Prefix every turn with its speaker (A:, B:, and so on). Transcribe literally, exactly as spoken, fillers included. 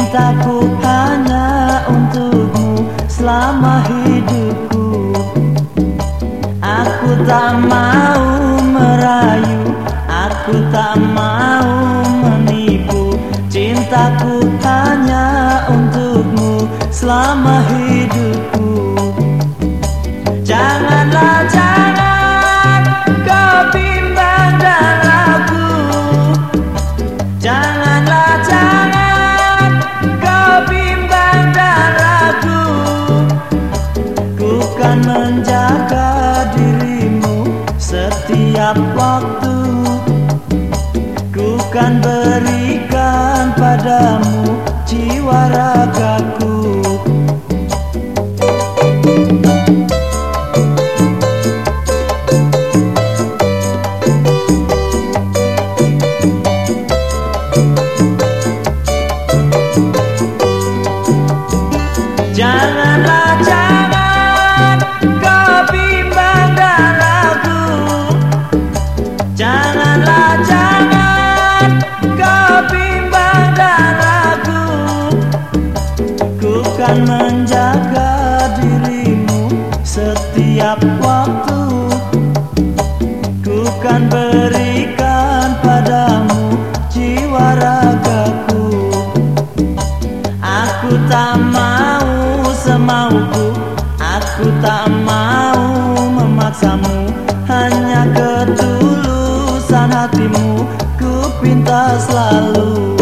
A: Cintaku hanya untukmu selama hidupku. Aku tak mau merayu, aku tak mau menipu. Cintaku hanya untukmu selama hidupku. Janganlah, jangan kau bimbang dan ragu. Janganlah, jangan kau bimbang dan ragu. Ku kan menjaga dirimu setiap waktu. Ku kan berikan padamu jiwa ragaku. Janganlah, jangan kau bimbang dan ragu. Janganlah, jangan kau bimbang dan ragu. Ku kan menjaga dirimu setiap waktu. Ku kan berikan padamu jiwa ragaku. Aku tak mau semauku, aku tak mau memaksamu. Hanya ketulusan hatimu ku pinta selalu.